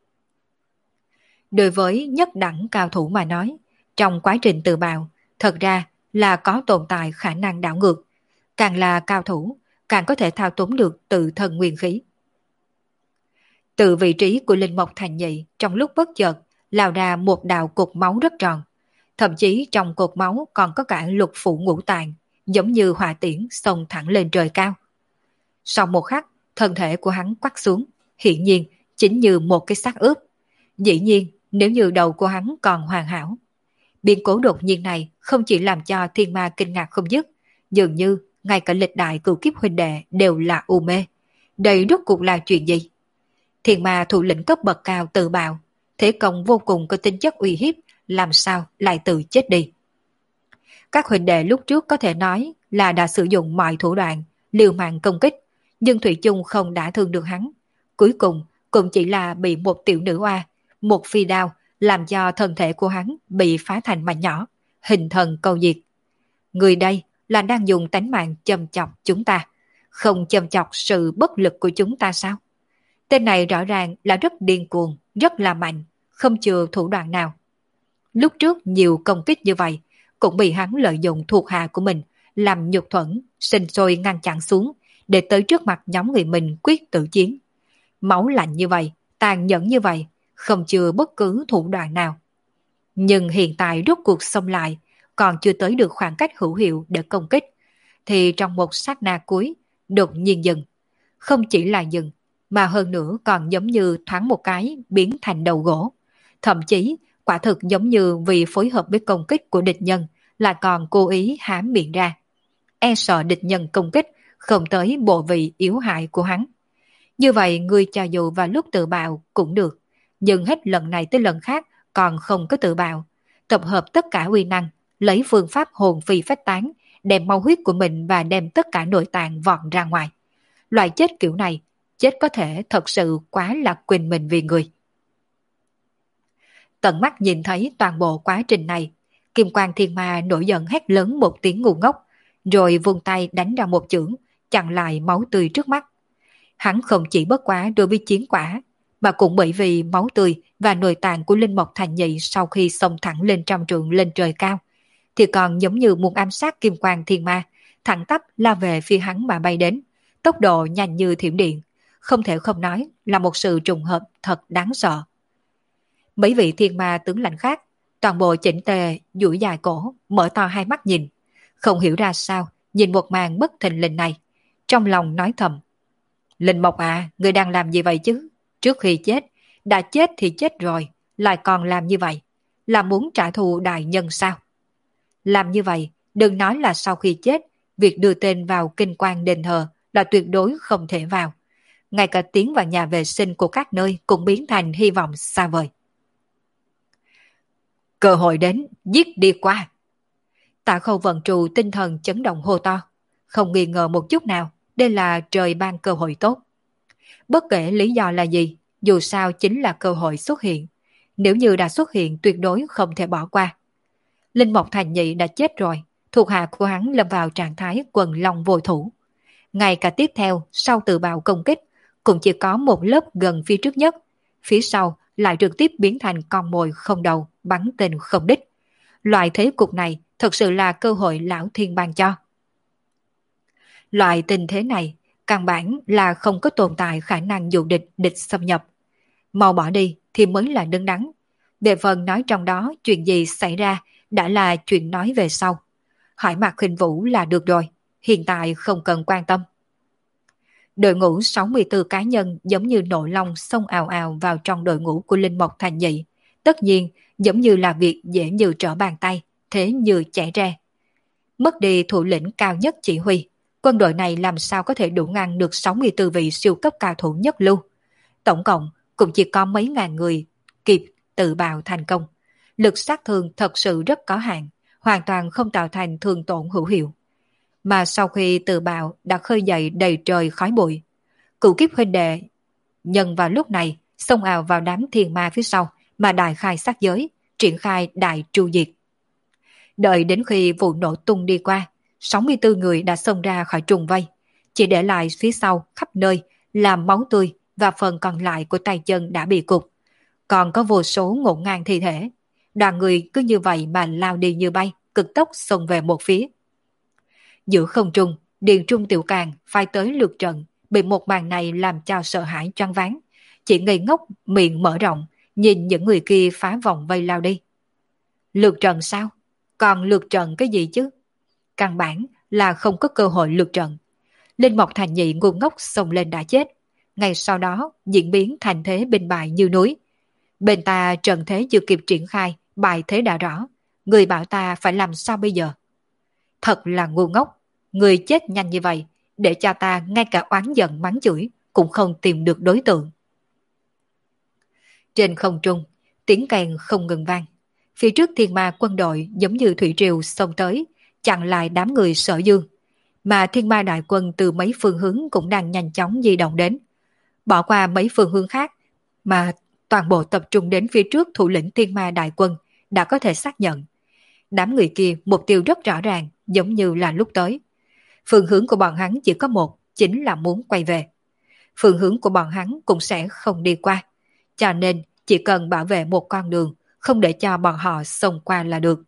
Đối với nhất đẳng cao thủ mà nói, trong quá trình tự bạo, thật ra là có tồn tại khả năng đảo ngược. Càng là cao thủ, càng có thể thao túng được tự thân nguyên khí. Từ vị trí của Linh Mộc Thành Nhị trong lúc bất chợt lao ra một đạo cột máu rất tròn. Thậm chí trong cột máu còn có cả lục phủ ngũ tạng, giống như hỏa tiễn xông thẳng lên trời cao. Sau một khắc, thân thể của hắn quắt xuống, hiển nhiên chính như một cái xác ướp. Dĩ nhiên, nếu như đầu của hắn còn hoàn hảo. Biến cố đột nhiên này không chỉ làm cho thiên ma kinh ngạc không dứt, dường như ngay cả lịch đại cửu kiếp huynh đệ đều là u mê. Đây rốt cuộc là chuyện gì? Thiên ma thủ lĩnh cấp bậc cao tự bạo, thế công vô cùng có tính chất uy hiếp, làm sao lại tự chết đi? Các huynh đệ lúc trước có thể nói là đã sử dụng mọi thủ đoạn, liều mạng công kích, nhưng thủy chung không đã thương được hắn. Cuối cùng cũng chỉ là bị một tiểu nữ oa, một phi đao làm cho thân thể của hắn bị phá thành mảnh nhỏ, hình thần câu diệt. Người đây là đang dùng tánh mạng châm chọc chúng ta, không châm chọc sự bất lực của chúng ta sao? Tên này rõ ràng là rất điên cuồng, rất là mạnh, không chừa thủ đoạn nào. Lúc trước nhiều công kích như vậy, cũng bị hắn lợi dụng thuộc hạ của mình, làm nhục thuẫn, sinh sôi ngăn chặn xuống, để tới trước mặt nhóm người mình quyết tử chiến. Máu lạnh như vậy, tàn nhẫn như vậy, không chừa bất cứ thủ đoạn nào. Nhưng hiện tại rốt cuộc xông lại, còn chưa tới được khoảng cách hữu hiệu để công kích, thì trong một sát na cuối, đột nhiên dừng. Không chỉ là dừng, mà hơn nữa còn giống như thoáng một cái biến thành đầu gỗ. Thậm chí, quả thực giống như vì phối hợp với công kích của địch nhân, là còn cố ý há miệng ra. E sợ địch nhân công kích, không tới bộ vị yếu hại của hắn. Như vậy, người cho dù vào lúc tự bạo cũng được, nhưng hết lần này tới lần khác còn không có tự bạo. Tập hợp tất cả uy năng, lấy phương pháp hồn phi phách tán, đem máu huyết của mình và đem tất cả nội tạng vọt ra ngoài. Loại chết kiểu này, chết có thể thật sự quá là quên mình vì người. Tận mắt nhìn thấy toàn bộ quá trình này, Kim Quang Thiên Ma nổi giận hét lớn một tiếng ngu ngốc, rồi vung tay đánh ra một chưởng, chặn lại máu tươi trước mắt. Hắn không chỉ bất quá đối với chiến quả, mà cũng bởi vì máu tươi và nội tạng của Linh Mộc Thành Nhị sau khi xông thẳng lên trăm trượng lên trời cao, thì còn giống như muốn ám sát Kim Quang Thiên Ma, thẳng tắp lao về phía hắn mà bay đến, tốc độ nhanh như thiểm điện, không thể không nói là một sự trùng hợp thật đáng sợ. Mấy vị thiên ma tướng lãnh khác, toàn bộ chỉnh tề, duỗi dài cổ, mở to hai mắt nhìn, không hiểu ra sao, nhìn một màn bất thình lình này, trong lòng nói thầm: Linh Mộc à, ngươi đang làm gì vậy chứ? Trước khi chết, đã chết thì chết rồi, lại còn làm như vậy, là muốn trả thù đại nhân sao? Làm như vậy, đừng nói là sau khi chết, việc đưa tên vào kinh quan đền thờ là tuyệt đối không thể vào. Ngay cả tiến vào nhà vệ sinh của các nơi cũng biến thành hy vọng xa vời. Cơ hội đến, giết đi qua. Tạ Khâu vận trù tinh thần chấn động hô to, không nghi ngờ một chút nào, đây là trời ban cơ hội tốt. Bất kể lý do là gì, dù sao chính là cơ hội xuất hiện. Nếu như đã xuất hiện tuyệt đối không thể bỏ qua. Linh Mộc Thành Nhị đã chết rồi, thuộc hạ của hắn lâm vào trạng thái quần long vô thủ. Ngay cả tiếp theo, sau tự bạo công kích, cũng chỉ có một lớp gần phía trước nhất, phía sau lại trực tiếp biến thành con mồi không đầu, bắn tên không đích. Loại thế cục này thật sự là cơ hội lão thiên ban cho. Loại tình thế này, căn bản là không có tồn tại khả năng dụ địch địch xâm nhập. Mau bỏ đi thì mới là đứng đắn. Về phần nói trong đó chuyện gì xảy ra đã là chuyện nói về sau. Hỏi Mạc Khinh Vũ là được rồi, hiện tại không cần quan tâm. Đội ngũ sáu mươi tư cá nhân giống như nộ long xông ào ào vào trong đội ngũ của Linh Mộc Thành Nhị. Tất nhiên, giống như là việc dễ như trở bàn tay, thế như chẻ tre. Mất đi thủ lĩnh cao nhất chỉ huy, quân đội này làm sao có thể đủ ngăn được sáu mươi tư vị siêu cấp cao thủ nhất lưu. Tổng cộng cũng chỉ có mấy ngàn người kịp tự bào thành công. Lực sát thương thật sự rất có hạn, hoàn toàn không tạo thành thương tổn hữu hiệu. Mà sau khi tự bào đã khơi dậy đầy trời khói bụi, cửu kiếp huynh đệ nhân vào lúc này xông ào vào đám thiên ma phía sau mà đại khai sát giới, triển khai đại tru diệt. Đợi đến khi vụ nổ tung đi qua, sáu mươi tư người đã xông ra khỏi trùng vây, chỉ để lại phía sau khắp nơi là máu tươi và phần còn lại của tay chân đã bị cụt. Còn có vô số ngổn ngang thi thể. Đoàn người cứ như vậy mà lao đi như bay, cực tốc xông về một phía. Giữa không trung, Điền Trung Tiểu Càng phai tới lượt trận, bị một màn này làm cho sợ hãi choáng váng, chỉ ngây ngốc miệng mở rộng, nhìn những người kia phá vòng vây lao đi. Lượt trận sao? Còn lượt trận cái gì chứ? Căn bản là không có cơ hội lượt trận. Linh Mộc Thành Nhị ngu ngốc xông lên đã chết. Ngay sau đó diễn biến thành thế binh bại như núi. Bên ta trận thế chưa kịp triển khai, bại thế đã rõ. Người bảo ta phải làm sao bây giờ? Thật là ngu ngốc. Người chết nhanh như vậy, để cho ta ngay cả oán giận mắng chửi cũng không tìm được đối tượng. Trên không trung, tiếng kèn không ngừng vang. Phía trước thiên ma quân đội giống như thủy triều xông tới, chặn lại đám người Sở Dương. Mà thiên ma đại quân từ mấy phương hướng cũng đang nhanh chóng di động đến. Bỏ qua mấy phương hướng khác, mà toàn bộ tập trung đến phía trước thủ lĩnh thiên ma đại quân đã có thể xác nhận. Đám người kia mục tiêu rất rõ ràng, giống như là lúc tới. Phương hướng của bọn hắn chỉ có một, chính là muốn quay về. Phương hướng của bọn hắn cũng sẽ không đi qua. Cho nên chỉ cần bảo vệ một con đường, không để cho bọn họ xông qua là được.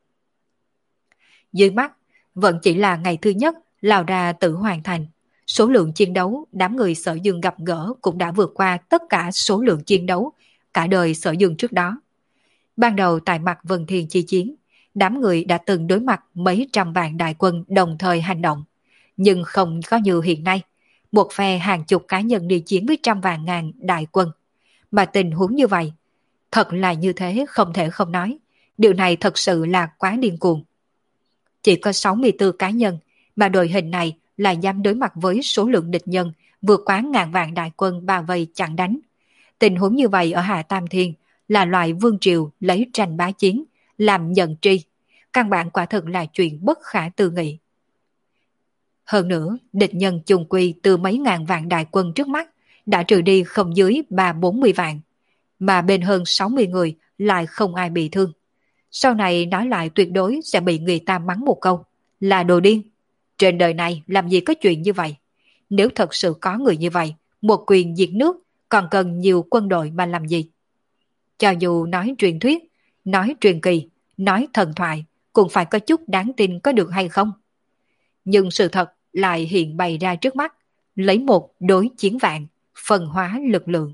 Dưới mắt, vẫn chỉ là ngày thứ nhất lao ra Tử Hoàn Thành. Số lượng chiến đấu đám người Sở Dương gặp gỡ cũng đã vượt qua tất cả số lượng chiến đấu cả đời Sở Dương trước đó. Ban đầu tại mặt Vân Thiên chi chiến, đám người đã từng đối mặt mấy trăm vạn đại quân đồng thời hành động. Nhưng không có như hiện nay, một phe hàng chục cá nhân đi chiến với trăm vạn ngàn đại quân. Mà tình huống như vậy, thật là như thế không thể không nói. Điều này thật sự là quá điên cuồng. Chỉ có sáu mươi tư cá nhân, mà đội hình này là dám đối mặt với số lượng địch nhân vượt quá ngàn vạn đại quân bao vây chặn đánh. Tình huống như vậy ở Hạ Tam Thiên là loại vương triều lấy tranh bá chiến, làm nhận tri. Căn bản quả thực là chuyện bất khả tư nghị. Hơn nữa, địch nhân chung quy từ mấy ngàn vạn đại quân trước mắt đã trừ đi không dưới ba bốn mươi vạn, mà bên hơn sáu mươi người lại không ai bị thương. Sau này nói lại tuyệt đối sẽ bị người ta mắng một câu, là đồ điên. Trên đời này làm gì có chuyện như vậy? Nếu thật sự có người như vậy, một quyền diệt nước còn cần nhiều quân đội mà làm gì? Cho dù nói truyền thuyết, nói truyền kỳ, nói thần thoại, cũng phải có chút đáng tin có được hay không? Nhưng sự thật lại hiện bày ra trước mắt, lấy một đối chiến vạn, phân hóa lực lượng.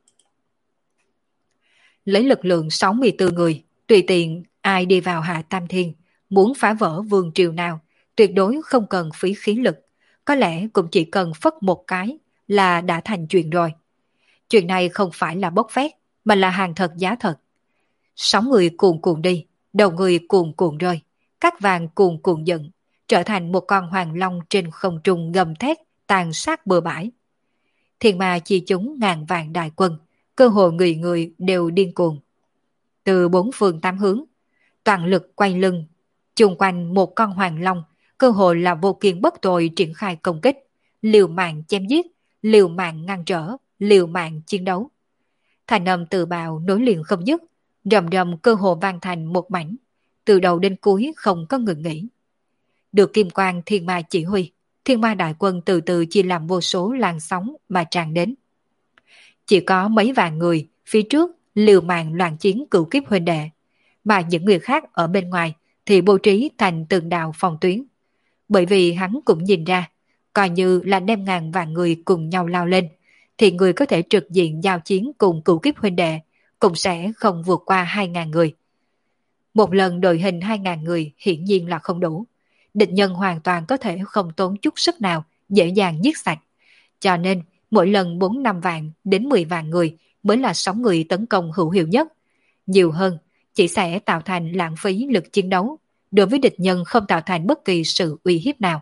Lấy lực lượng sáu mươi tư người, tùy tiện ai đi vào Hạ Tam Thiên, muốn phá vỡ vương triều nào, tuyệt đối không cần phí khí lực, có lẽ cũng chỉ cần phất một cái là đã thành chuyện rồi. Chuyện này không phải là bốc phét, mà là hàng thật giá thật. Sáu người cuồn cuộn đi, đầu người cuồn cuộn rơi, cát vàng cuồn cuộn giận, trở thành một con hoàng long trên không trung gầm thét, tàn sát bừa bãi. Thiên ma chi chúng ngàn vạn đại quân, cơ hội người người đều điên cuồng. Từ bốn phương tám hướng, toàn lực quay lưng, chung quanh một con hoàng long, cơ hội là vô kiên bất tồi triển khai công kích, liều mạng chém giết, liều mạng ngăn trở, liều mạng chiến đấu. Thành âm từ bào nối liền không dứt, rầm rầm cơ hồ vang thành một mảnh, từ đầu đến cuối không có ngừng nghỉ. Được kim quang thiên ma chỉ huy, thiên ma đại quân từ từ chia làm vô số làn sóng mà tràn đến. Chỉ có mấy vạn người phía trước liều mạng loạn chiến cửu kiếp huynh đệ, mà những người khác ở bên ngoài thì bố trí thành từng đạo phòng tuyến. Bởi vì hắn cũng nhìn ra, coi như là đem ngàn vạn người cùng nhau lao lên, thì người có thể trực diện giao chiến cùng cửu kiếp huynh đệ cũng sẽ không vượt qua hai ngàn người. Một lần đội hình hai ngàn người hiển nhiên là không đủ. Địch nhân hoàn toàn có thể không tốn chút sức nào dễ dàng giết sạch. Cho nên mỗi lần bốn năm vạn đến mười vạn người mới là sóng người tấn công hữu hiệu nhất. Nhiều hơn chỉ sẽ tạo thành lãng phí lực chiến đấu, đối với địch nhân không tạo thành bất kỳ sự uy hiếp nào.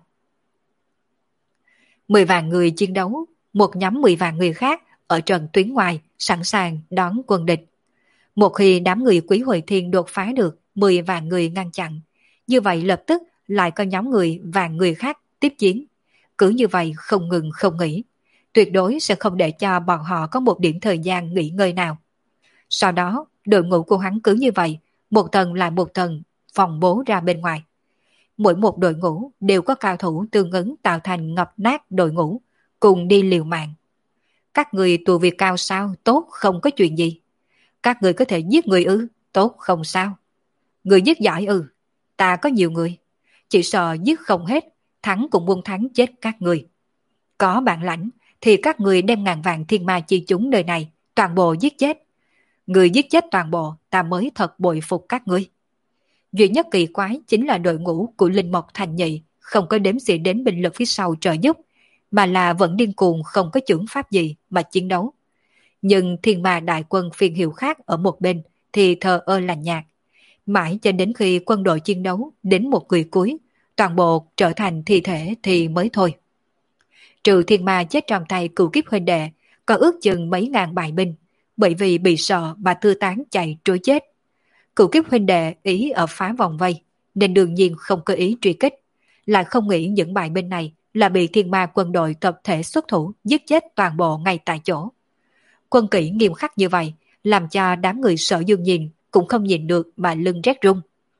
Mười vạn người chiến đấu, một nhóm mười vạn người khác ở trận tuyến ngoài sẵn sàng đón quân địch. Một khi đám người Quý Hội Thiên đột phá được mười vạn người ngăn chặn, như vậy lập tức lại có nhóm người vạn người khác tiếp chiến. Cứ như vậy không ngừng không nghỉ, tuyệt đối sẽ không để cho bọn họ có một điểm thời gian nghỉ ngơi nào. Sau đó, đội ngũ của hắn cứ như vậy, một tầng lại một tầng, phòng bố ra bên ngoài. Mỗi một đội ngũ đều có cao thủ tương ứng tạo thành ngập nát đội ngũ, cùng đi liều mạng. Các người tù việc cao sao, tốt không có chuyện gì. Các người có thể giết người ư, tốt không sao. Người giết giỏi ư, ta có nhiều người. Chỉ sợ giết không hết, thắng cũng buông thắng chết các người. Có bản lãnh thì các người đem ngàn vạn thiên ma chi chúng nơi này, toàn bộ giết chết. Người giết chết toàn bộ, ta mới thật bội phục các ngươi. Duy nhất kỳ quái chính là đội ngũ của Linh Mộc Thành Nhị không có đếm xỉa đến binh lực phía sau trợ giúp, mà là vẫn điên cuồng không có chưởng pháp gì mà chiến đấu. Nhưng thiên ma đại quân phiên hiệu khác ở một bên thì thờ ơ lạnh nhạt. Mãi cho đến khi quân đội chiến đấu đến một người cuối, toàn bộ trở thành thi thể thì mới thôi. Trừ thiên ma chết trong tay cửu kiếp huynh đệ, có ước chừng mấy ngàn bại binh, bởi vì bị sợ mà tư tán chạy trối chết. Cửu kiếp huynh đệ ý ở phá vòng vây, nên đương nhiên không có ý truy kích, lại không nghĩ những bại binh này là bị thiên ma quân đội tập thể xuất thủ giết chết toàn bộ ngay tại chỗ. Quân kỷ nghiêm khắc như vậy, làm cho đám người Sở Dương nhìn cũng không nhìn được mà lưng rét run.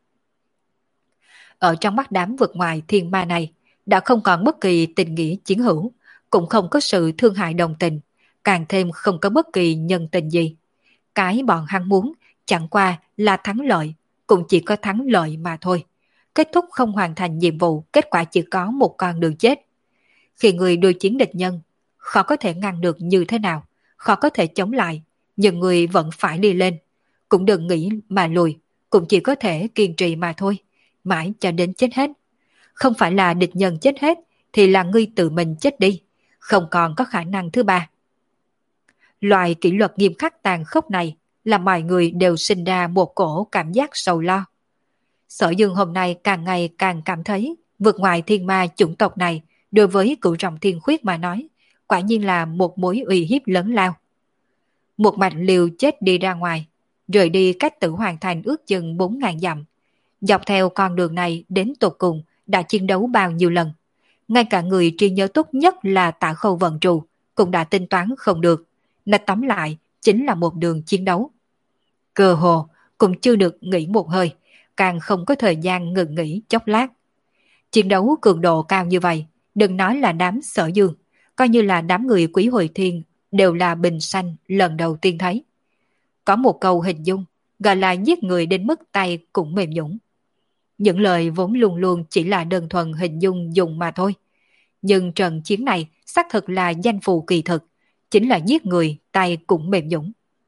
Ở trong mắt đám vượt ngoài thiên ma này, đã không còn bất kỳ tình nghĩa chiến hữu, cũng không có sự thương hại đồng tình, càng thêm không có bất kỳ nhân tình gì. Cái bọn hắn muốn chẳng qua là thắng lợi, cũng chỉ có thắng lợi mà thôi. Kết thúc không hoàn thành nhiệm vụ, kết quả chỉ có một con đường chết. Khi người đối chiến địch nhân, khó có thể ngăn được như thế nào, khó có thể chống lại, nhưng người vẫn phải đi lên. Cũng đừng nghĩ mà lùi, cũng chỉ có thể kiên trì mà thôi, mãi cho đến chết hết. Không phải là địch nhân chết hết, thì là ngươi tự mình chết đi, không còn có khả năng thứ ba. Loại kỷ luật nghiêm khắc tàn khốc này làm mọi người đều sinh ra một cổ cảm giác sầu lo. Sở Dương hôm nay càng ngày càng cảm thấy vượt ngoài thiên ma chủng tộc này đối với cửu trọng thiên khuyết mà nói, quả nhiên là một mối uy hiếp lớn lao. Một mạch liều chết đi ra ngoài, rời đi cách Tử Hoàng Thành ước chừng bốn ngàn dặm. Dọc theo con đường này đến tột cùng đã chiến đấu bao nhiêu lần. Ngay cả người trí nhớ tốt nhất là Tạ Khâu Vận Trù cũng đã tính toán không được. Nói tóm lại chính là một đường chiến đấu. Cơ hồ cũng chưa được nghỉ một hơi, càng không có thời gian ngừng nghỉ chốc lát. Chiến đấu cường độ cao như vậy, đừng nói là đám Sở Dương, coi như là đám người Quý Hồi Thiên đều là bình sanh lần đầu tiên thấy. Có một câu hình dung, gọi là giết người đến mức tay cũng mềm nhũn. Những lời vốn luôn luôn chỉ là đơn thuần hình dung dùng mà thôi. Nhưng trận chiến này xác thực là danh phù kỳ thực, chính là giết người tay cũng mềm nhũn.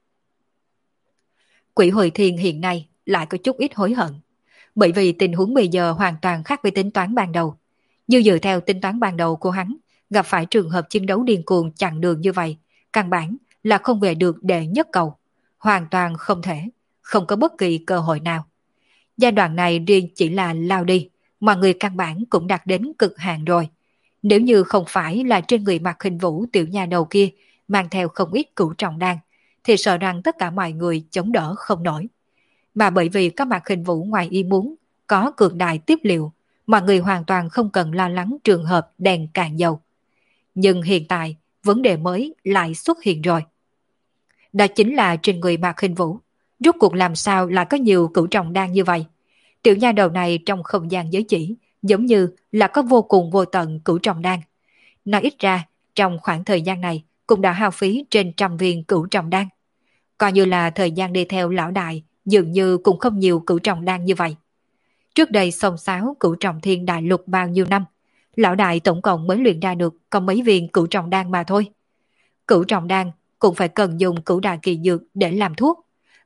Quỷ Hồi Thiên hiện nay lại có chút ít hối hận, bởi vì tình huống bây giờ hoàn toàn khác với tính toán ban đầu. Như dựa theo tính toán ban đầu của hắn, gặp phải trường hợp chiến đấu điên cuồng chặn đường như vậy, căn bản là không về được đệ nhất cầu, hoàn toàn không thể, không có bất kỳ cơ hội nào. Giai đoạn này riêng chỉ là lao đi, mọi người căn bản cũng đạt đến cực hạn rồi. Nếu như không phải là trên người Mạc Hình Vũ tiểu nha đầu kia mang theo không ít cửu trọng đan, thì sợ rằng tất cả mọi người chống đỡ không nổi. Mà bởi vì các Mạc Hình Vũ ngoài ý muốn có cường đại tiếp liệu, mọi người hoàn toàn không cần lo lắng trường hợp đèn cạn dầu. Nhưng hiện tại, vấn đề mới lại xuất hiện rồi. Đó chính là trên người Mạc Hình Vũ, rốt cuộc làm sao lại có nhiều cửu trọng đan như vậy. Tiểu nha đầu này trong không gian giới chỉ, giống như là có vô cùng vô tận cửu trọng đan. Nói ít ra, trong khoảng thời gian này cũng đã hao phí trên trăm viên cửu trọng đan. Coi như là thời gian đi theo lão đại, dường như cũng không nhiều cửu trọng đan như vậy. Trước đây xông xáo cửu trọng thiên đại lục bao nhiêu năm, lão đại tổng cộng mới luyện ra được có mấy viên cửu trọng đan mà thôi. Cửu trọng đan cũng phải cần dùng cửu đại kỳ dược để làm thuốc,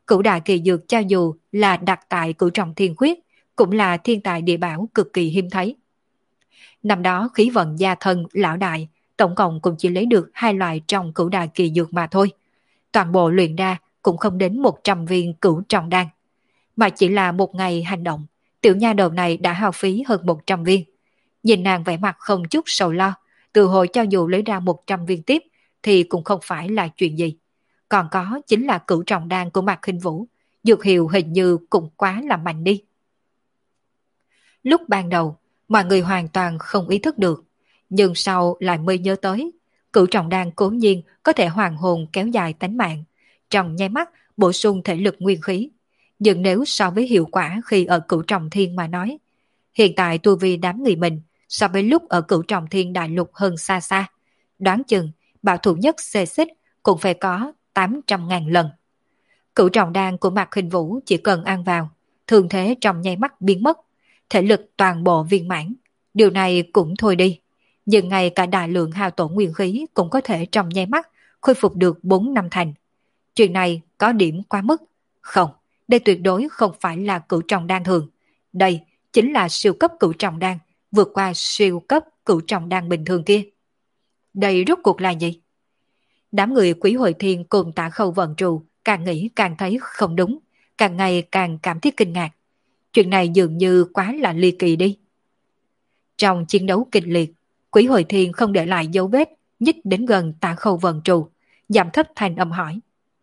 Cửu đại kỳ dược cho dù là đặt tại cửu trọng thiên khuyết, cũng là thiên tài địa bảo cực kỳ hiếm thấy. Năm đó khí vận gia thân lão đại, tổng cộng cũng chỉ lấy được hai loại trong cửu đại kỳ dược mà thôi. Toàn bộ luyện ra cũng không đến một trăm viên cửu trọng đan. Mà chỉ là một ngày hành động, tiểu nha đầu này đã hao phí hơn một trăm viên. Nhìn nàng vẻ mặt không chút sầu lo, từ hồi cho dù lấy ra một trăm viên tiếp thì cũng không phải là chuyện gì. Còn có chính là cửu trọng đan của Mạc Khinh Vũ, dược hiệu hình như cũng quá là mạnh đi. Lúc ban đầu, mọi người hoàn toàn không ý thức được, nhưng sau lại mới nhớ tới, cửu trọng đan cố nhiên có thể hoàn hồn kéo dài tánh mạng, trong nháy mắt bổ sung thể lực nguyên khí. Nhưng nếu so với hiệu quả khi ở cửu trọng thiên mà nói, hiện tại tu vi đám người mình so với lúc ở cửu trọng thiên đại lục hơn xa xa, đoán chừng bảo thủ nhất xê xích cũng phải có tám trăm ngàn lần. Cửu trọng đan của Mạc Khinh Vũ chỉ cần ăn vào, thường thế trong nháy mắt biến mất, thể lực toàn bộ viên mãn. Điều này cũng thôi đi, nhưng ngay cả đại lượng hao tổn nguyên khí cũng có thể trong nháy mắt khôi phục được bốn năm thành. Chuyện này có điểm quá mức. Không, đây tuyệt đối không phải là cửu trọng đan thường. Đây chính là siêu cấp cửu trọng đan, vượt qua siêu cấp cửu trọng đan bình thường kia. Đây rốt cuộc là gì? Đám người Quý Hội Thiên cùng Tạ Khâu vận trù càng nghĩ càng thấy không đúng, càng ngày càng cảm thấy kinh ngạc. Chuyện này dường như quá là ly kỳ đi. Trong chiến đấu kịch liệt, Quý Hội Thiên không để lại dấu vết, nhích đến gần Tạ Khâu vận trù, giảm thấp thành âm hỏi.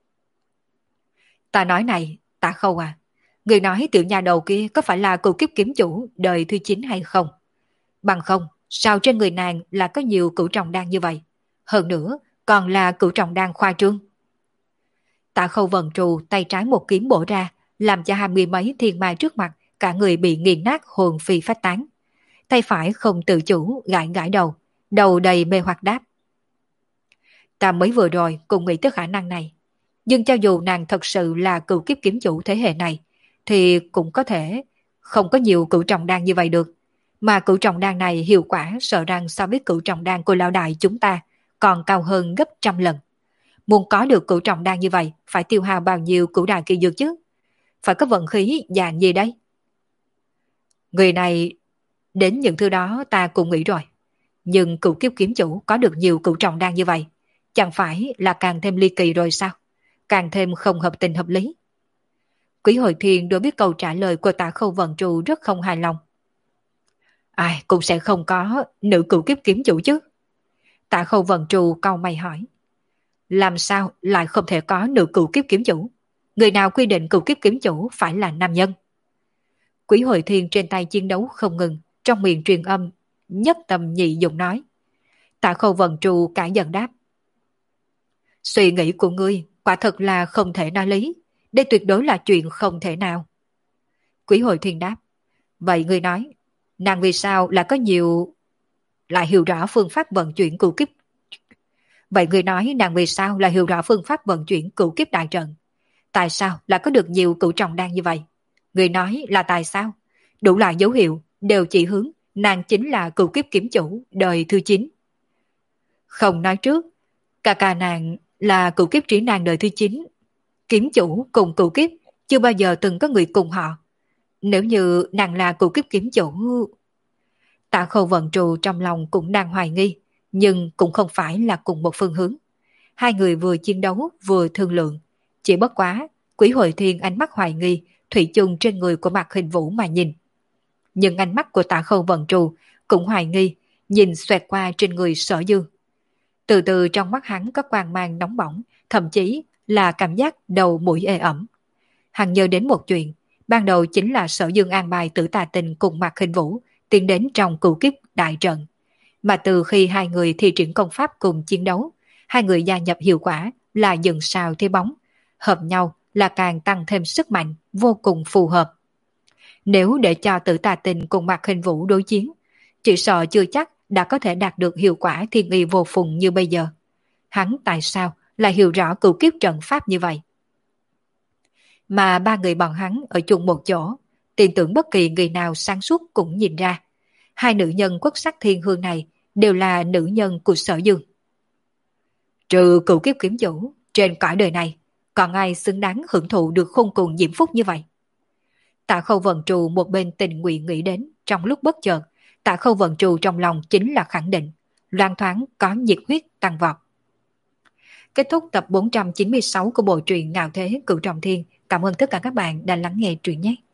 Ta nói này, Tạ Khâu à, người nói tiểu nhà đầu kia có phải là cựu kiếp kiếm chủ đời thứ chín hay không? Bằng không, sao trên người nàng là có nhiều cửu trọng đan như vậy? Hơn nữa, còn là cửu trọng đan khoa trương. Tạ Khâu vận trù tay trái một kiếm bổ ra, làm cho hai mươi mấy thiên mai trước mặt, cả người bị nghiền nát hồn phi phách tán. Tay phải không tự chủ gãi gãi đầu, đầu đầy mê hoặc đáp. Ta mới vừa rồi cũng nghĩ tới khả năng này. Nhưng cho dù nàng thật sự là cựu kiếp kiếm chủ thế hệ này, thì cũng có thể không có nhiều cửu trọng đan như vậy được. Mà cửu trọng đan này hiệu quả sợ rằng so với cửu trọng đan của lão đại chúng ta còn cao hơn gấp trăm lần. Muốn có được cửu trọng đan như vậy, phải tiêu hao bao nhiêu cửu đại kỳ dược chứ? Phải có vận khí dạng gì đấy? Người này, đến những thứ đó ta cũng nghĩ rồi. Nhưng cửu kiếp kiếm chủ có được nhiều cửu trọng đan như vậy, chẳng phải là càng thêm ly kỳ rồi sao? Càng thêm không hợp tình hợp lý. Quý Hội Thiên đối biết câu trả lời của Tạ Khâu vận trù rất không hài lòng. Ai cũng sẽ không có nữ cửu kiếp kiếm chủ chứ. Tạ Khâu vận trù cau mày hỏi. Làm sao lại không thể có nữ cửu kiếp kiếm chủ? Người nào quy định cửu kiếp kiếm chủ phải là nam nhân? Quý Hội Thiên trên tay chiến đấu không ngừng, trong miệng truyền âm, nhất tâm nhị dụng nói. Tạ Khâu vận trù cả giận đáp. Suy nghĩ của ngươi quả thật là không thể nói lý. Đây tuyệt đối là chuyện không thể nào. Quý Hội Thiên đáp. Vậy ngươi nói, nàng vì sao lại có nhiều... lại hiểu rõ phương pháp vận chuyển cửu kiếp. Vậy ngươi nói nàng vì sao lại hiểu rõ phương pháp vận chuyển cửu kiếp đại trận? Tại sao lại có được nhiều cửu trọng đan như vậy? Ngươi nói là tại sao? Đủ loại dấu hiệu đều chỉ hướng nàng chính là cửu kiếp kiếm chủ đời thứ chín. Không nói trước, ca ca nàng là cửu kiếp trí nàng đời thứ chín. Kiếm chủ cùng cửu kiếp chưa bao giờ từng có người cùng họ. Nếu như nàng là cửu kiếp kiếm chủ... Tạ Khâu vận trù trong lòng cũng đang hoài nghi, nhưng cũng không phải là cùng một phương hướng. Hai người vừa chiến đấu vừa thương lượng. Chỉ bất quá, Quý Hội Thiên ánh mắt hoài nghi, thủy chung trên người của Mạc Khinh Vũ mà nhìn. Nhưng ánh mắt của Tạ Khâu vận trù cũng hoài nghi, nhìn xoẹt qua trên người Sở Dương. Từ từ trong mắt hắn có quang mang nóng bỏng, thậm chí là cảm giác đầu mũi ê ẩm. Hắn nhớ đến một chuyện, ban đầu chính là Sở Dương an bài Tử Tà Tình cùng Mạc Khinh Vũ tiến đến trong cửu kiếp đại trận. Mà từ khi hai người thi triển công pháp cùng chiến đấu, hai người gia nhập hiệu quả là dừng sao thế bóng, hợp nhau là càng tăng thêm sức mạnh, vô cùng phù hợp. Nếu để cho Tử Tà Tình cùng Mạc Khinh Vũ đối chiến, chỉ sợ chưa chắc đã có thể đạt được hiệu quả thiên y vô phùng như bây giờ. Hắn tại sao lại hiểu rõ cửu kiếp trận pháp như vậy? Mà ba người bọn hắn ở chung một chỗ, tin tưởng bất kỳ người nào sáng suốt cũng nhìn ra. Hai nữ nhân quốc sắc thiên hương này đều là nữ nhân của Sở Dương. Trừ cửu kiếp kiếm chủ, trên cõi đời này, còn ai xứng đáng hưởng thụ được khôn cùng diễm phúc như vậy? Tạ Khâu Vận Trù một bên tình nguyện nghĩ đến, trong lúc bất chợt, Tạ Khâu Vận Trù trong lòng chính là khẳng định, loan thoáng có nhiệt huyết tăng vọt. Kết thúc tập bốn trăm chín mươi sáu của bộ truyện Ngạo Thế Cửu Trọng Thiên. Cảm ơn tất cả các bạn đã lắng nghe truyện nhé.